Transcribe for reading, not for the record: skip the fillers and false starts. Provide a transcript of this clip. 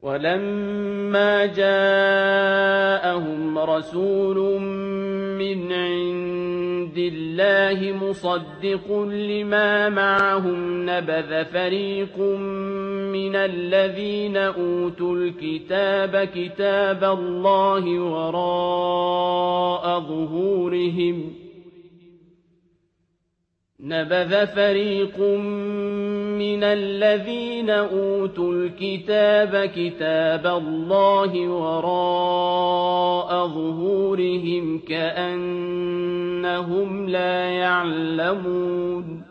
وَلَمَّا جَاءَهُمْ رَسُولٌ مِّنْ عِندِ اللَّهِ مُصَدِّقٌ لِّمَا مَعَهُمْ نَبَذَ فَرِيقٌ مِّنَ الَّذِينَ أُوتُوا الْكِتَابَ كِتَابَ اللَّهِ وَرَاءَ ظُهُورِهِمْ نَبَذَ فَرِيقٌ مِّنَ الَّذِينَ أُوتُوا الْكِتَابَ كِتَابَ اللَّهِ وَرَاءَ ظُهُورِهِمْ كَأَنَّهُمْ لَا يَعْلَمُونَ